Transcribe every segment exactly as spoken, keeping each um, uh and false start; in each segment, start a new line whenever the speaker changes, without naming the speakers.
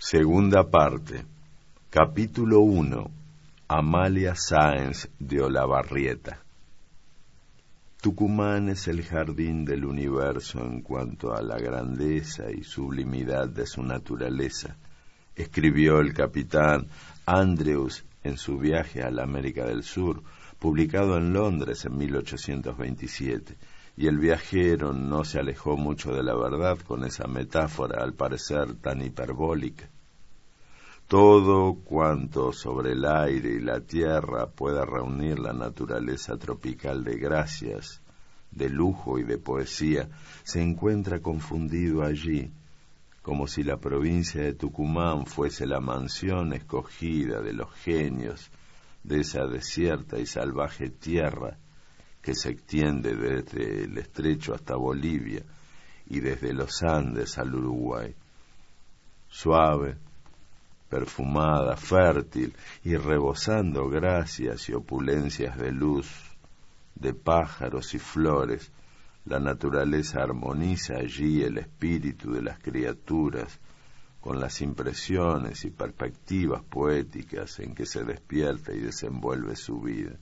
Segunda parte. Capítulo uno. Amalia Sáenz de Olavarrieta. Tucumán es el jardín del universo en cuanto a la grandeza y sublimidad de su naturaleza, escribió el capitán Andrews en su viaje a la América del Sur, publicado en Londres en mil ochocientos veintisiete, y el viajero no se alejó mucho de la verdad con esa metáfora, al parecer tan hiperbólica. Todo cuanto sobre el aire y la tierra pueda reunir la naturaleza tropical de gracias, de lujo y de poesía, se encuentra confundido allí, como si la provincia de Tucumán fuese la mansión escogida de los genios de esa desierta y salvaje tierra que se extiende desde el estrecho hasta Bolivia y desde los Andes al Uruguay. Suave, perfumada, fértil y rebosando gracias y opulencias de luz, de pájaros y flores, la naturaleza armoniza allí el espíritu de las criaturas con las impresiones y perspectivas poéticas en que se despierta y desenvuelve su vida.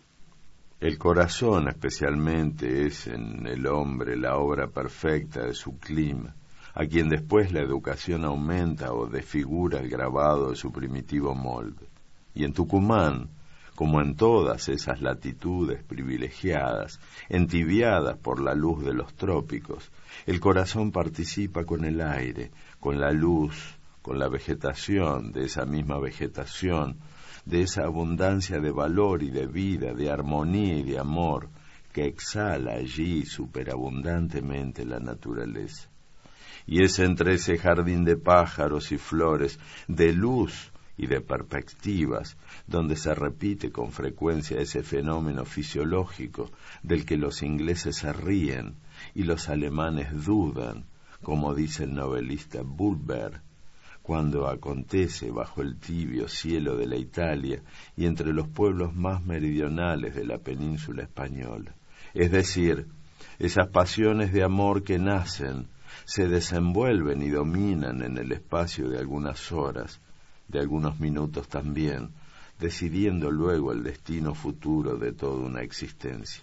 El corazón especialmente es en el hombre la obra perfecta de su clima, a quien después la educación aumenta o desfigura el grabado de su primitivo molde. Y en Tucumán, como en todas esas latitudes privilegiadas, entibiadas por la luz de los trópicos, el corazón participa con el aire, con la luz, con la vegetación de esa misma vegetación, de esa abundancia de valor y de vida, de armonía y de amor que exhala allí superabundantemente la naturaleza. Y es entre ese jardín de pájaros y flores, de luz y de perspectivas, donde se repite con frecuencia ese fenómeno fisiológico del que los ingleses se ríen y los alemanes dudan, como dice el novelista Bulwer, cuando acontece bajo el tibio cielo de la Italia y entre los pueblos más meridionales de la península española. Es decir, esas pasiones de amor que nacen, se desenvuelven y dominan en el espacio de algunas horas, de algunos minutos también, decidiendo luego el destino futuro de toda una existencia.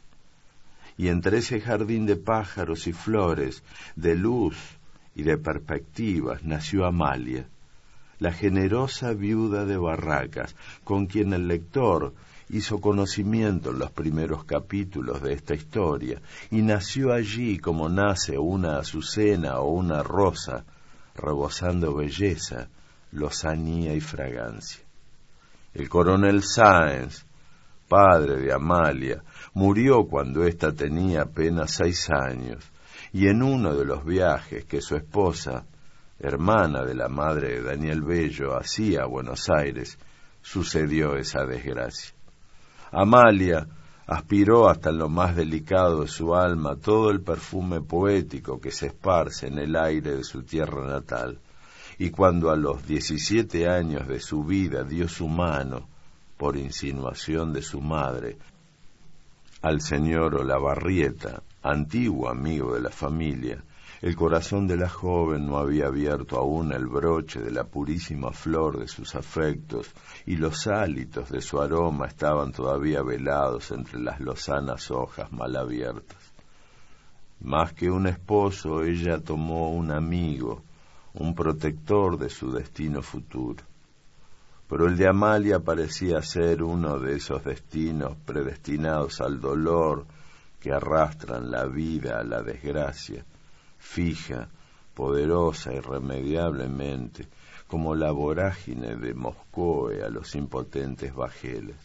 Y entre ese jardín de pájaros y flores, de luz y de perspectivas, nació Amalia, la generosa viuda de Barracas, con quien el lector hizo conocimiento en los primeros capítulos de esta historia, y nació allí como nace una azucena o una rosa, rebosando belleza, lozanía y fragancia. El coronel Sáenz, padre de Amalia, murió cuando ésta tenía apenas seis años, y en uno de los viajes que su esposa, hermana de la madre de Daniel Bello, hacía a Buenos Aires, sucedió esa desgracia. Amalia aspiró hasta lo más delicado de su alma todo el perfume poético que se esparce en el aire de su tierra natal, y cuando a los diecisiete años de su vida dio su mano, por insinuación de su madre, al señor Olavarrieta, antiguo amigo de la familia, el corazón de la joven no había abierto aún el broche de la purísima flor de sus afectos, y los hálitos de su aroma estaban todavía velados entre las lozanas hojas mal abiertas. Más que un esposo, ella tomó un amigo, un protector de su destino futuro. Pero el de Amalia parecía ser uno de esos destinos predestinados al dolor que arrastran la vida a la desgracia, fija, poderosa, irremediablemente, como la vorágine de Moscoe a los impotentes bajeles.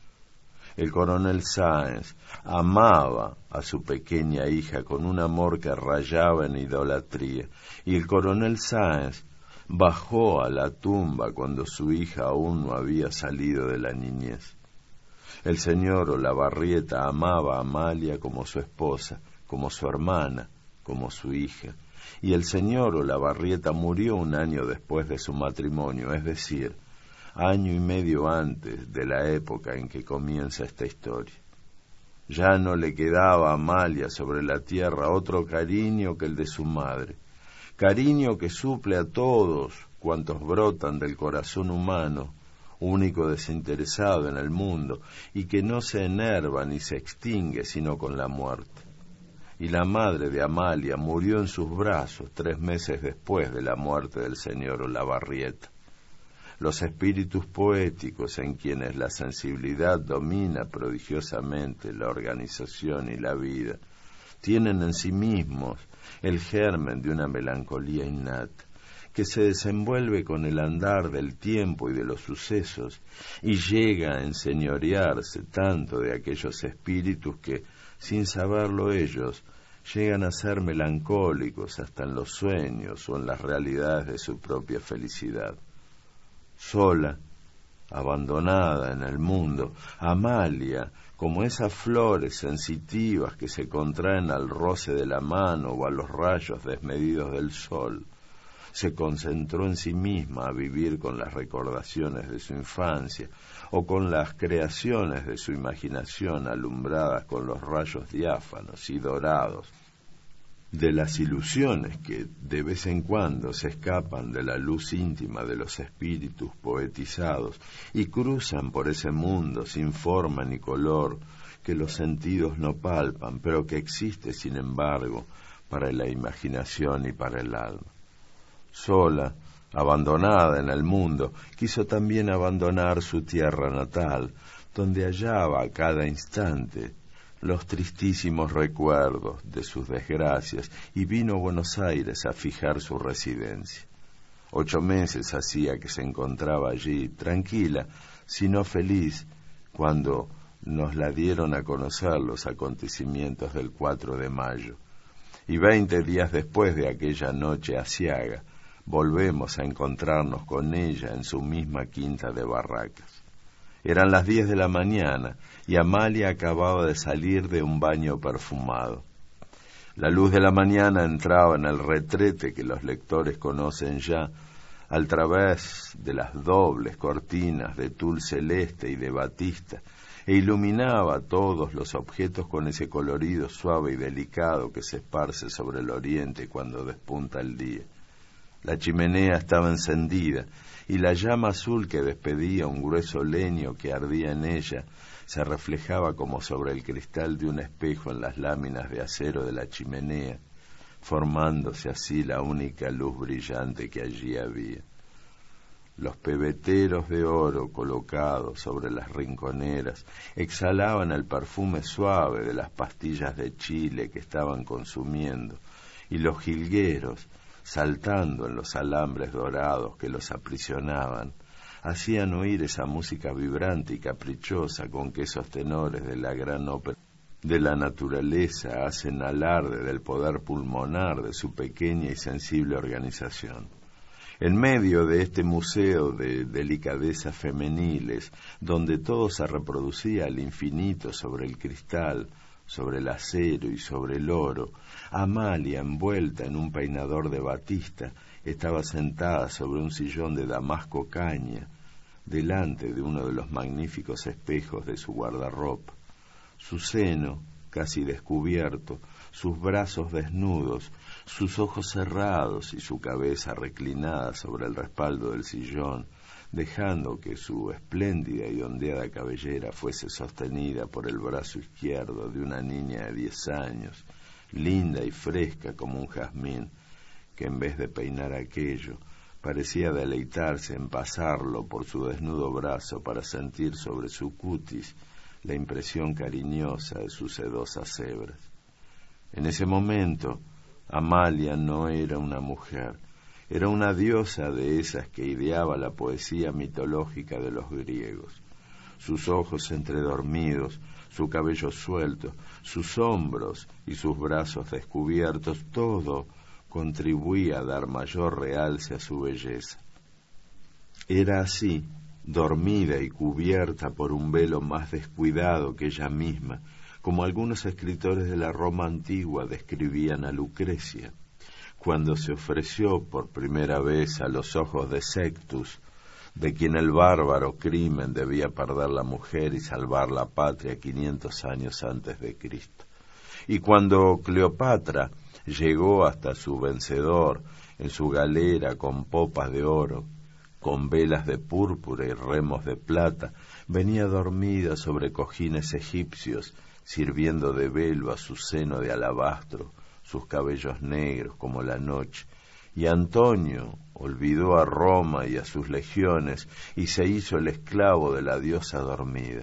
El coronel Sáenz amaba a su pequeña hija con un amor que rayaba en idolatría, y el coronel Sáenz bajó a la tumba cuando su hija aún no había salido de la niñez. El señor Olavarrieta amaba a Amalia como su esposa, como su hermana, como su hija, y el señor Olavarrieta murió un año después de su matrimonio, es decir, año y medio antes de la época en que comienza esta historia. Ya no le quedaba a Amalia sobre la tierra otro cariño que el de su madre, cariño que suple a todos cuantos brotan del corazón humano, único desinteresado en el mundo, y que no se enerva ni se extingue sino con la muerte. Y la madre de Amalia murió en sus brazos tres meses después de la muerte del señor Olavarrieta. Los espíritus poéticos en quienes la sensibilidad domina prodigiosamente la organización y la vida, tienen en sí mismos el germen de una melancolía innata, que se desenvuelve con el andar del tiempo y de los sucesos, y llega a enseñorearse tanto de aquellos espíritus que, sin saberlo ellos, llegan a ser melancólicos hasta en los sueños o en las realidades de su propia felicidad. Sola, abandonada en el mundo, Amalia, como esas flores sensitivas que se contraen al roce de la mano o a los rayos desmedidos del sol, se concentró en sí misma a vivir con las recordaciones de su infancia o con las creaciones de su imaginación alumbradas con los rayos diáfanos y dorados de las ilusiones que de vez en cuando se escapan de la luz íntima de los espíritus poetizados y cruzan por ese mundo sin forma ni color que los sentidos no palpan, pero que existe sin embargo para la imaginación y para el alma. Sola, abandonada en el mundo, quiso también abandonar su tierra natal, donde hallaba a cada instante los tristísimos recuerdos de sus desgracias, y vino a Buenos Aires a fijar su residencia. Ocho meses hacía que se encontraba allí, tranquila, sino feliz, cuando nos la dieron a conocer los acontecimientos del cuatro de mayo. Y veinte días después de aquella noche aciaga, volvemos a encontrarnos con ella en su misma quinta de Barracas. Eran las diez de la mañana y Amalia acababa de salir de un baño perfumado. La luz de la mañana entraba en el retrete que los lectores conocen ya, al través de las dobles cortinas de tul celeste y de batista, e iluminaba todos los objetos con ese colorido suave y delicado que se esparce sobre el oriente cuando despunta el día. La chimenea estaba encendida, y la llama azul que despedía un grueso leño que ardía en ella se reflejaba como sobre el cristal de un espejo en las láminas de acero de la chimenea, formándose así la única luz brillante que allí había. Los pebeteros de oro colocados sobre las rinconeras exhalaban el perfume suave de las pastillas de chile que estaban consumiendo, y los jilgueros, saltando en los alambres dorados que los aprisionaban, hacían oír esa música vibrante y caprichosa con que esos tenores de la gran ópera de la naturaleza hacen alarde del poder pulmonar de su pequeña y sensible organización. En medio de este museo de delicadezas femeniles, donde todo se reproducía al infinito sobre el cristal, sobre el acero y sobre el oro, Amalia, envuelta en un peinador de batista, estaba sentada sobre un sillón de damasco caña, delante de uno de los magníficos espejos de su guardarropa. Su seno, casi descubierto, sus brazos desnudos, sus ojos cerrados y su cabeza reclinada sobre el respaldo del sillón, dejando que su espléndida y ondeada cabellera fuese sostenida por el brazo izquierdo de una niña de diez años, linda y fresca como un jazmín, que en vez de peinar aquello, parecía deleitarse en pasarlo por su desnudo brazo para sentir sobre su cutis la impresión cariñosa de sus sedosas hebras. En ese momento, Amalia no era una mujer, era una diosa de esas que ideaba la poesía mitológica de los griegos. Sus ojos entredormidos, su cabello suelto, sus hombros y sus brazos descubiertos, todo contribuía a dar mayor realce a su belleza. Era así, dormida y cubierta por un velo más descuidado que ella misma, como algunos escritores de la Roma antigua describían a Lucrecia, cuando se ofreció por primera vez a los ojos de Sextus, de quien el bárbaro crimen debía perder la mujer y salvar la patria quinientos años antes de Cristo. Y cuando Cleopatra llegó hasta su vencedor, en su galera con popas de oro, con velas de púrpura y remos de plata, venía dormida sobre cojines egipcios, sirviendo de velo a su seno de alabastro, sus cabellos negros como la noche, y Antonio olvidó a Roma y a sus legiones y se hizo el esclavo de la diosa dormida.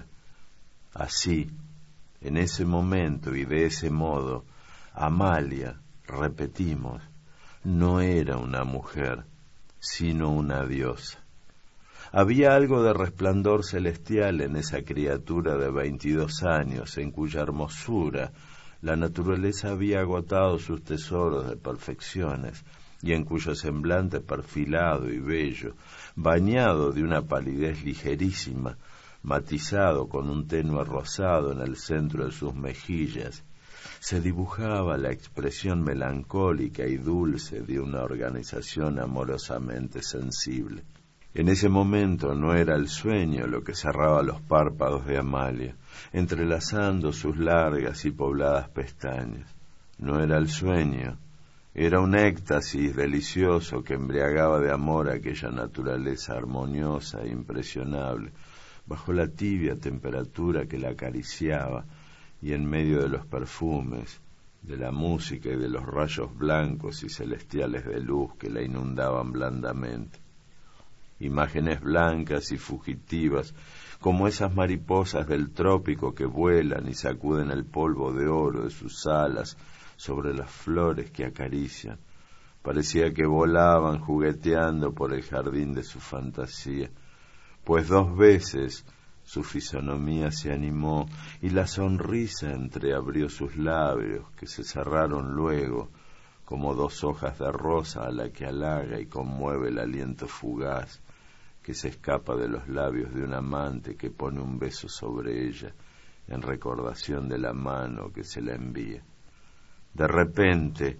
Así, en ese momento y de ese modo, Amalia, repetimos, no era una mujer, sino una diosa. Había algo de resplandor celestial en esa criatura de veintidós años, en cuya hermosura la naturaleza había agotado sus tesoros de perfecciones, y en cuyo semblante perfilado y bello, bañado de una palidez ligerísima, matizado con un tenue rosado en el centro de sus mejillas, se dibujaba la expresión melancólica y dulce de una organización amorosamente sensible. En ese momento no era el sueño lo que cerraba los párpados de Amalia, entrelazando sus largas y pobladas pestañas. No era el sueño, era un éxtasis delicioso que embriagaba de amor aquella naturaleza armoniosa e impresionable, bajo la tibia temperatura que la acariciaba y en medio de los perfumes, de la música y de los rayos blancos y celestiales de luz que la inundaban blandamente. Imágenes blancas y fugitivas, como esas mariposas del trópico que vuelan y sacuden el polvo de oro de sus alas sobre las flores que acarician. Parecía que volaban jugueteando por el jardín de su fantasía, pues dos veces su fisonomía se animó y la sonrisa entreabrió sus labios, que se cerraron luego, como dos hojas de rosa a la que halaga y conmueve el aliento fugaz que se escapa de los labios de un amante que pone un beso sobre ella en recordación de la mano que se la envía. De repente,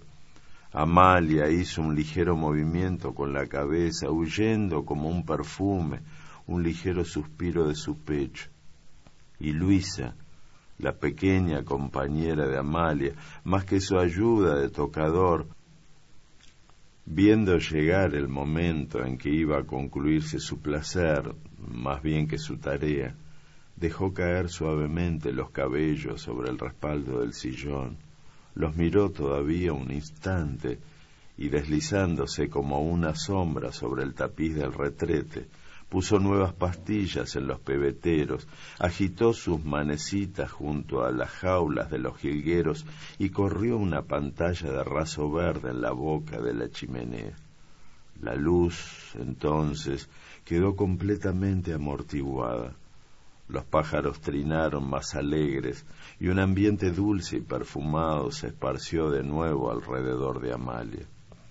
Amalia hizo un ligero movimiento con la cabeza, huyendo como un perfume, un ligero suspiro de su pecho. Y Luisa, la pequeña compañera de Amalia, más que su ayuda de tocador, viendo llegar el momento en que iba a concluirse su placer, más bien que su tarea, dejó caer suavemente los cabellos sobre el respaldo del sillón, los miró todavía un instante y deslizándose como una sombra sobre el tapiz del retrete, puso nuevas pastillas en los pebeteros, agitó sus manecitas junto a las jaulas de los jilgueros y corrió una pantalla de raso verde en la boca de la chimenea. La luz, entonces, quedó completamente amortiguada. Los pájaros trinaron más alegres y un ambiente dulce y perfumado se esparció de nuevo alrededor de Amalia.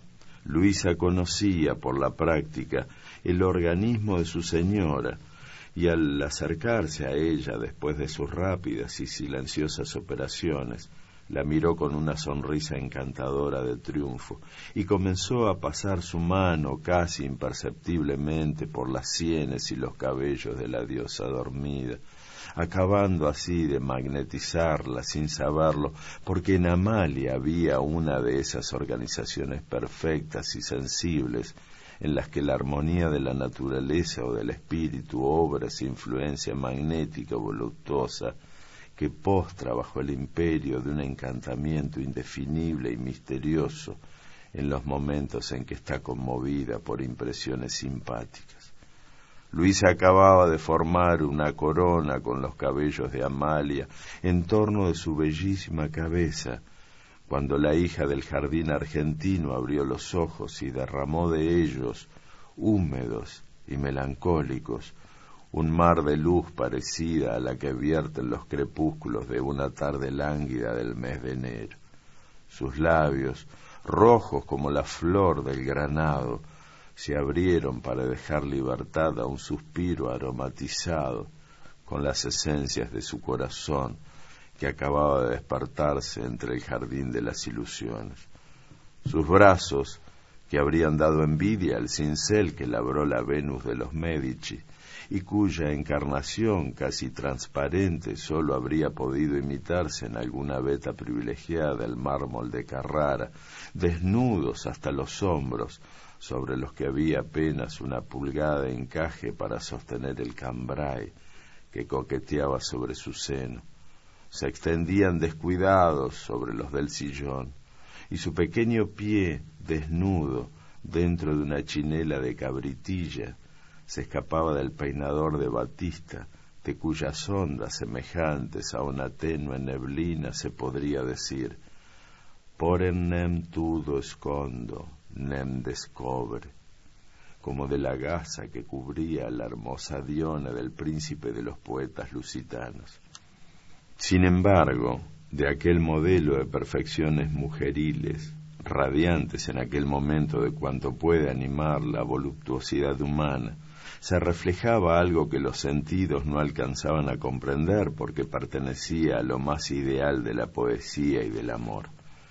Luisa conocía por la práctica el organismo de su señora y al acercarse a ella después de sus rápidas y silenciosas operaciones, la miró con una sonrisa encantadora de triunfo y comenzó a pasar su mano casi imperceptiblemente por las sienes y los cabellos de la diosa dormida, acabando así de magnetizarla sin saberlo, porque en Amalia había una de esas organizaciones perfectas y sensibles en las que la armonía de la naturaleza o del espíritu obra esa influencia magnética voluptuosa que postra bajo el imperio de un encantamiento indefinible y misterioso en los momentos en que está conmovida por impresiones simpáticas. Luisa acababa de formar una corona con los cabellos de Amalia en torno de su bellísima cabeza, cuando la hija del jardín argentino abrió los ojos y derramó de ellos, húmedos y melancólicos, un mar de luz parecida a la que vierten los crepúsculos de una tarde lánguida del mes de enero. Sus labios, rojos como la flor del granado, se abrieron para dejar libertad a un suspiro aromatizado con las esencias de su corazón que acababa de despertarse entre el jardín de las ilusiones. Sus brazos, que habrían dado envidia al cincel que labró la Venus de los Médici, y cuya encarnación casi transparente sólo habría podido imitarse en alguna veta privilegiada el mármol de Carrara, desnudos hasta los hombros, sobre los que había apenas una pulgada de encaje para sostener el cambray que coqueteaba sobre su seno. Se extendían descuidados sobre los del sillón, y su pequeño pie, desnudo, dentro de una chinela de cabritilla, se escapaba del peinador de batista, de cuyas ondas semejantes a una tenue neblina se podría decir: por en nem tudo escondo, nem descobre, como de la gasa que cubría la hermosa Dione del príncipe de los poetas lusitanos. Sin embargo, de aquel modelo de perfecciones mujeriles, radiantes en aquel momento de cuanto puede animar la voluptuosidad humana, se reflejaba algo que los sentidos no alcanzaban a comprender porque pertenecía a lo más ideal de la poesía y del amor.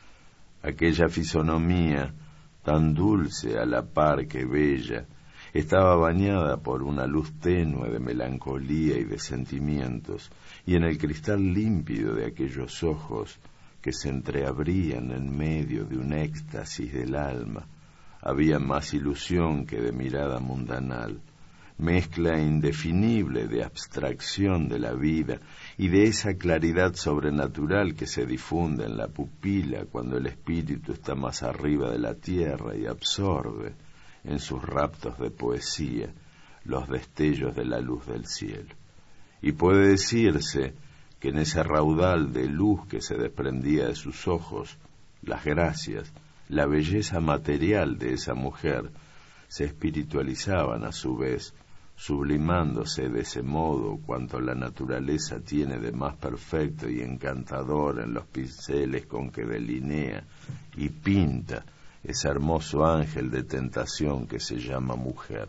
Aquella fisonomía, tan dulce a la par que bella, estaba bañada por una luz tenue de melancolía y de sentimientos, y en el cristal límpido de aquellos ojos que se entreabrían en medio de un éxtasis del alma, había más ilusión que de mirada mundanal, mezcla indefinible de abstracción de la vida y de esa claridad sobrenatural que se difunde en la pupila cuando el espíritu está más arriba de la tierra y absorbe, en sus raptos de poesía, los destellos de la luz del cielo. Y puede decirse que en ese raudal de luz que se desprendía de sus ojos, las gracias, la belleza material de esa mujer, se espiritualizaban a su vez, sublimándose de ese modo cuanto la naturaleza tiene de más perfecto y encantador en los pinceles con que delinea y pinta ese hermoso ángel de tentación que se llama mujer.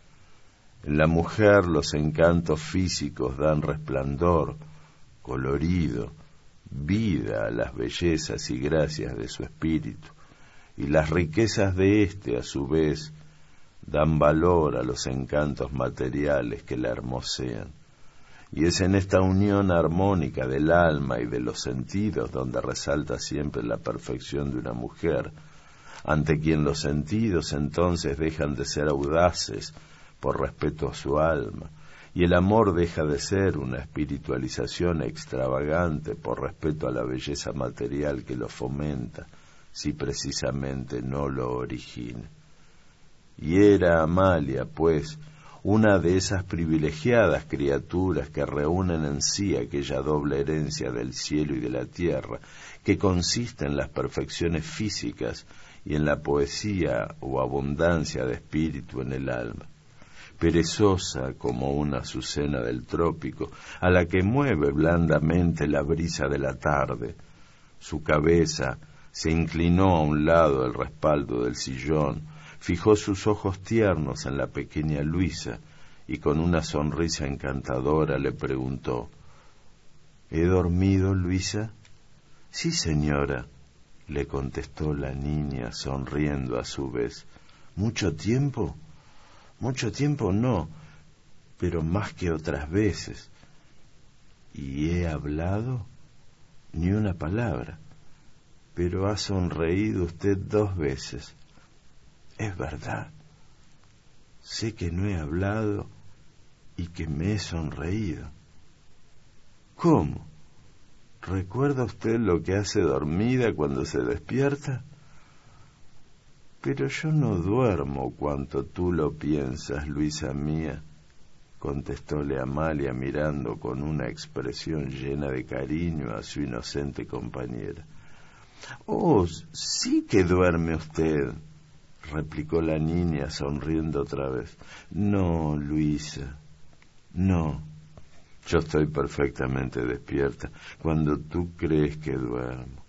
En la mujer los encantos físicos dan resplandor, colorido, vida a las bellezas y gracias de su espíritu, y las riquezas de éste, a su vez, dan valor a los encantos materiales que la hermosean. Y es en esta unión armónica del alma y de los sentidos donde resalta siempre la perfección de una mujer, ante quien los sentidos entonces dejan de ser audaces por respeto a su alma, y el amor deja de ser una espiritualización extravagante por respeto a la belleza material que lo fomenta, si precisamente no lo origina. Y era Amalia, pues, una de esas privilegiadas criaturas que reúnen en sí aquella doble herencia del cielo y de la tierra, que consiste en las perfecciones físicas y en la poesía o abundancia de espíritu en el alma. Perezosa como una azucena del trópico, a la que mueve blandamente la brisa de la tarde, su cabeza se inclinó a un lado del respaldo del sillón, fijó sus ojos tiernos en la pequeña Luisa y con una sonrisa encantadora le preguntó: ¿He dormido, Luisa? Sí, señora, le contestó la niña sonriendo a su vez. ¿Mucho tiempo? Mucho tiempo no, pero más que otras veces. ¿Y he hablado? Ni una palabra, pero ha sonreído usted dos veces. Es verdad, sé que no he hablado y que me he sonreído. ¿Cómo? ¿Recuerda usted lo que hace dormida cuando se despierta? Pero yo no duermo cuanto tú lo piensas, Luisa mía, contestóle Amalia mirando con una expresión llena de cariño a su inocente compañera. Oh, sí que duerme usted, replicó la niña sonriendo otra vez. No, Luisa, no. Yo estoy perfectamente despierta cuando tú crees que duermo.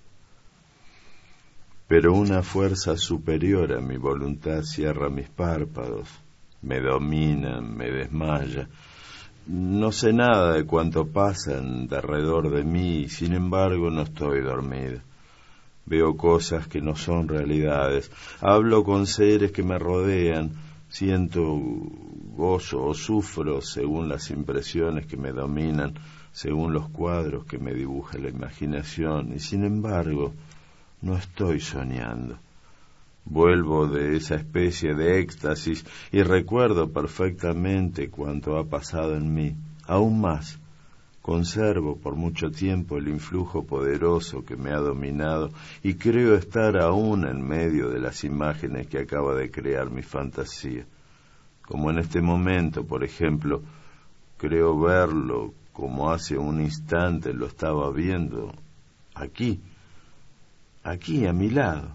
Pero una fuerza superior a mi voluntad cierra mis párpados, me domina, me desmaya. No sé nada de cuanto pasa en derredor de mí y sin embargo no estoy dormida. Veo cosas que no son realidades, hablo con seres que me rodean, Siento gozo o sufro según las impresiones que me dominan, según los cuadros que me dibuja la imaginación, y sin embargo no estoy soñando. Vuelvo de esa especie de éxtasis y recuerdo perfectamente cuanto ha pasado en mí. Aún más, conservo por mucho tiempo el influjo poderoso que me ha dominado y creo estar aún en medio de las imágenes que acaba de crear mi fantasía. Como en este momento, por ejemplo, creo verlo como hace un instante lo estaba viendo, aquí, aquí a mi lado.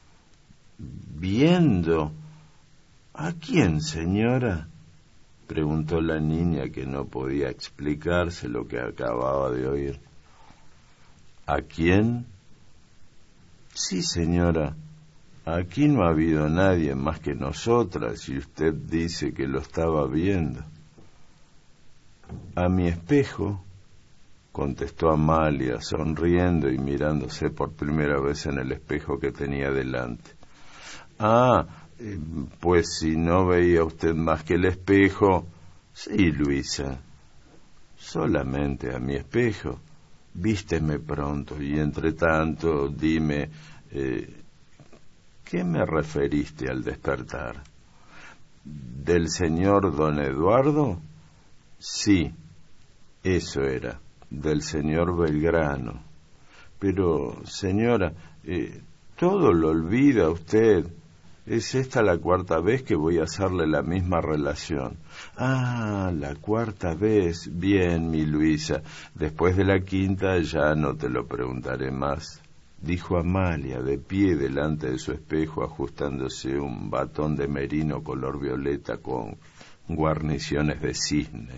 ¿Viendo? ¿A quién, señora?, preguntó la niña, que no podía explicarse lo que acababa de oír. ¿A quién? Sí, señora, aquí no ha habido nadie más que nosotras, y usted dice que lo estaba viendo. A mi espejo, contestó Amalia, sonriendo y mirándose por primera vez en el espejo que tenía delante. Ah, pues si no veía usted más que el espejo. Sí, Luisa, solamente a mi espejo. Vísteme pronto y entre tanto dime, eh, ¿qué me referiste al despertar? ¿Del señor don Eduardo? Sí, eso era, del señor Belgrano. Pero, señora, eh, todo lo olvida usted. Es esta la cuarta vez que voy a hacerle la misma relación. Ah, la cuarta vez. Bien, mi Luisa. Después de la quinta ya no te lo preguntaré más, dijo Amalia, de pie delante de su espejo, ajustándose un batón de merino color violeta con guarniciones de cisne.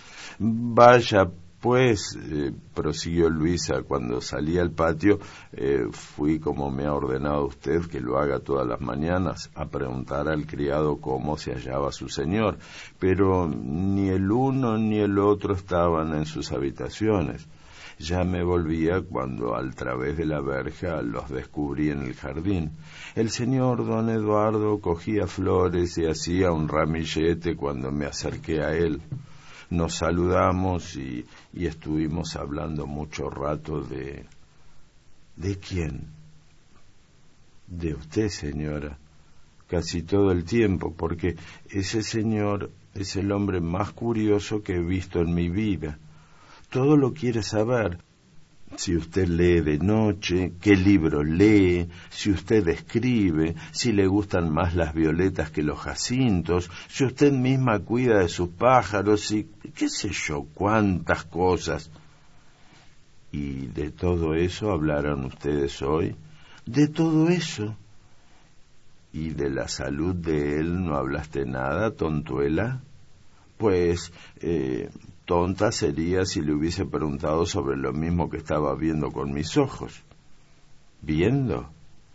Vaya, pues, eh, prosiguió Luisa, cuando salí al patio, eh, fui, como me ha ordenado usted que lo haga todas las mañanas, a preguntar al criado cómo se hallaba su señor, pero ni el uno ni el otro estaban en sus habitaciones. Ya me volvía cuando al través de la verja los descubrí en el jardín. El señor don Eduardo cogía flores y hacía un ramillete cuando me acerqué a él. Nos saludamos y, y estuvimos hablando mucho rato de... ¿De quién? De usted, señora. Casi todo el tiempo, porque ese señor es el hombre más curioso que he visto en mi vida. Todo lo quiere saber. Si usted lee de noche, qué libro lee, si usted escribe, si le gustan más las violetas que los jacintos, si usted misma cuida de sus pájaros y qué sé yo, cuántas cosas. ¿Y de todo eso hablaron ustedes hoy? ¿De todo eso? ¿Y de la salud de él no hablaste nada, tontuela? Pues, eh... tonta sería si le hubiese preguntado sobre lo mismo que estaba viendo con mis ojos. ¿Viendo?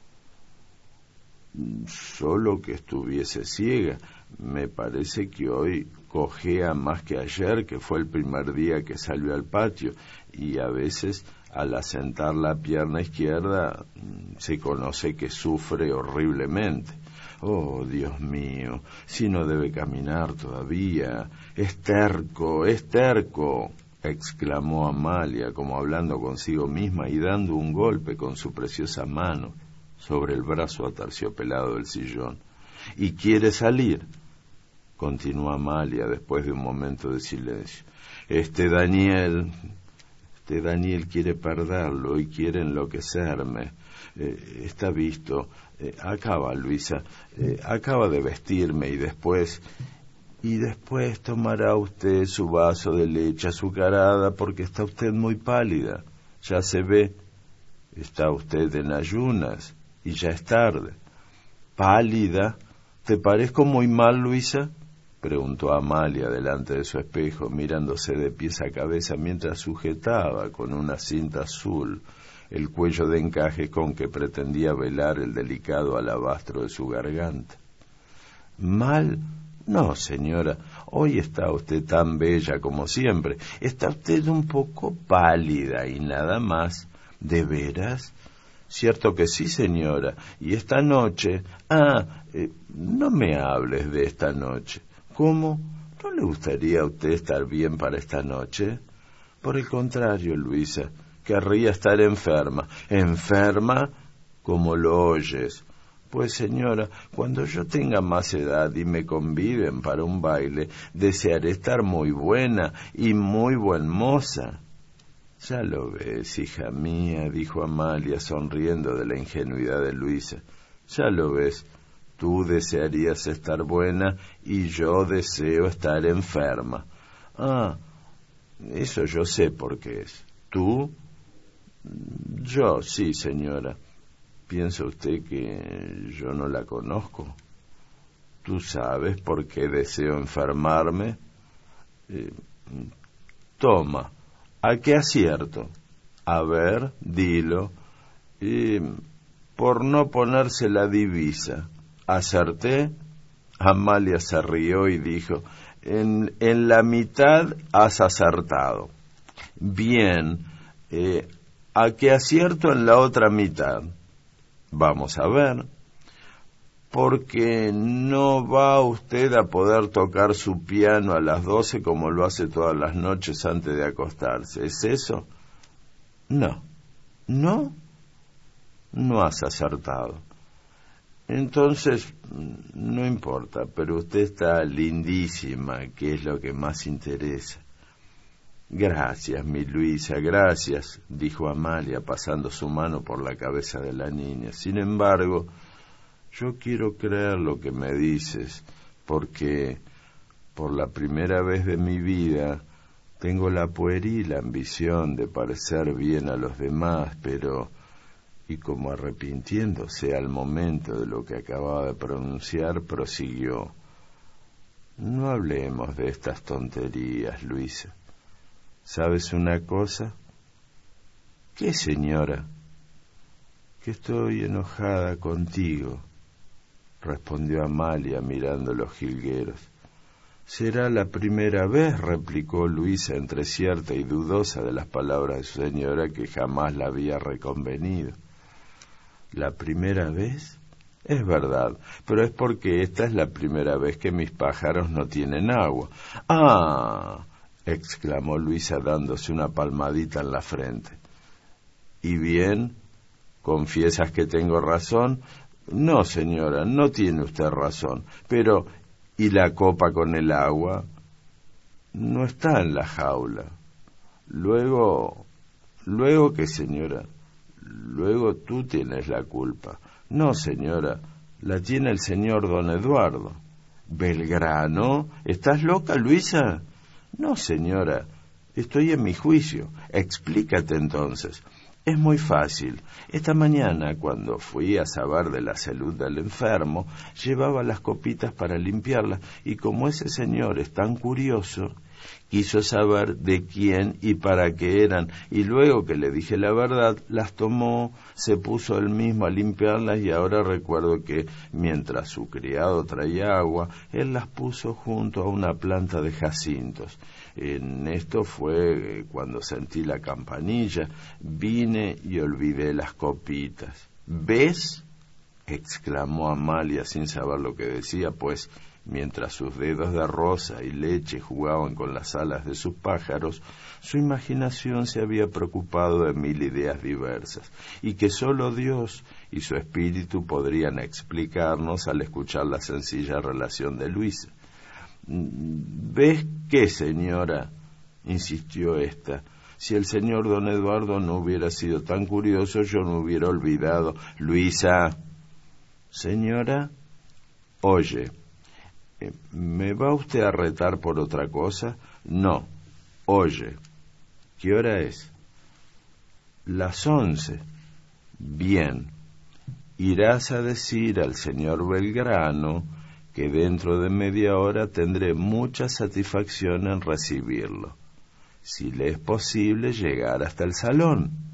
Solo que estuviese ciega. Me parece que hoy cojea más que ayer, que fue el primer día que salió al patio, y a veces, al asentar la pierna izquierda, se conoce que sufre horriblemente. Oh, Dios mío, si no debe caminar todavía. Es terco, es terco, exclamó Amalia, como hablando consigo misma y dando un golpe con su preciosa mano sobre el brazo aterciopelado del sillón. ¿Y quiere salir?, continuó Amalia después de un momento de silencio. Este Daniel, este Daniel quiere perderlo y quiere enloquecerme. Eh, está visto. Eh, acaba, Luisa, eh, acaba de vestirme y después, y después tomará usted su vaso de leche azucarada porque está usted muy pálida. Ya se ve, está usted en ayunas y ya es tarde. ¿Pálida? ¿Te parezco muy mal, Luisa?, preguntó Amalia delante de su espejo, mirándose de pies a cabeza mientras sujetaba con una cinta azul el cuello de encaje con que pretendía velar el delicado alabastro de su garganta. ¿Mal? No, señora, hoy está usted tan bella como siempre. Está usted un poco pálida y nada más. ¿De veras? Cierto que sí, señora. Y esta noche... Ah, eh, no me hables de esta noche. ¿Cómo? ¿No le gustaría a usted estar bien para esta noche? Por el contrario, Luisa, querría estar enferma. ¿Enferma? Como lo oyes. Pues, señora, cuando yo tenga más edad y me conviden para un baile, desearé estar muy buena y muy buen moza. Ya lo ves, hija mía, dijo Amalia, sonriendo de la ingenuidad de Luisa. Ya lo ves, tú desearías estar buena y yo deseo estar enferma. Ah, eso yo sé por qué es. ¿Tú? Yo, sí, señora. ¿Piensa usted que yo no la conozco? ¿Tú sabes por qué deseo enfermarme? Eh, toma, ¿a qué acierto? A ver, dilo. Eh, por no ponerse la divisa. ¿Acerté? Amalia se rió y dijo, en, en la mitad has acertado. Bien, eh, ¿a qué acierto en la otra mitad? Vamos a ver, porque no va usted a poder tocar su piano a las doce como lo hace todas las noches antes de acostarse. ¿Es eso? No. ¿No? No has acertado. Entonces, no importa, pero usted está lindísima, que es lo que más interesa. Gracias, mi Luisa, gracias, dijo Amalia, pasando su mano por la cabeza de la niña. Sin embargo, yo quiero creer lo que me dices, porque por la primera vez de mi vida tengo la pueril ambición de parecer bien a los demás, pero, y como arrepintiéndose al momento de lo que acababa de pronunciar, prosiguió. No hablemos de estas tonterías, Luisa. ¿Sabes una cosa? ¿Qué, señora? Que estoy enojada contigo, respondió Amalia mirando los jilgueros. Será la primera vez, replicó Luisa entre cierta y dudosa de las palabras de su señora, que jamás la había reconvenido. ¿La primera vez? Es verdad, pero es porque esta es la primera vez que mis pájaros no tienen agua. ¡Ah! Exclamó Luisa dándose una palmadita en la frente. ¿Y bien? ¿Confiesas que tengo razón? No, señora, no tiene usted razón. Pero, ¿y la copa con el agua? No está en la jaula. Luego, ¿luego qué, señora? Luego tú tienes la culpa. No, señora, la tiene el señor don Eduardo. ¿Belgrano? ¿Estás loca, Luisa? No, señora, estoy en mi juicio. Explícate entonces. Es muy fácil. Esta mañana, cuando fui a saber de la salud del enfermo, llevaba las copitas para limpiarlas, y como ese señor es tan curioso, quiso saber de quién y para qué eran, y luego que le dije la verdad, las tomó, se puso él mismo a limpiarlas, y ahora recuerdo que, mientras su criado traía agua, él las puso junto a una planta de jacintos. En esto fue cuando sentí la campanilla, vine y olvidé las copitas. ¿Ves? Exclamó Amalia sin saber lo que decía, pues mientras sus dedos de rosa y leche jugaban con las alas de sus pájaros, su imaginación se había preocupado de mil ideas diversas, y que sólo Dios y su espíritu podrían explicarnos al escuchar la sencilla relación de Luisa. ¿Ves qué, señora? Insistió ésta. Si el señor don Eduardo no hubiera sido tan curioso, yo no hubiera olvidado. Luisa. Señora, oye, ¿me va usted a retar por otra cosa? No. Oye, ¿qué hora es? Las once. Bien. Irás a decir al señor Belgrano que dentro de media hora tendré mucha satisfacción en recibirlo, si le es posible llegar hasta el salón.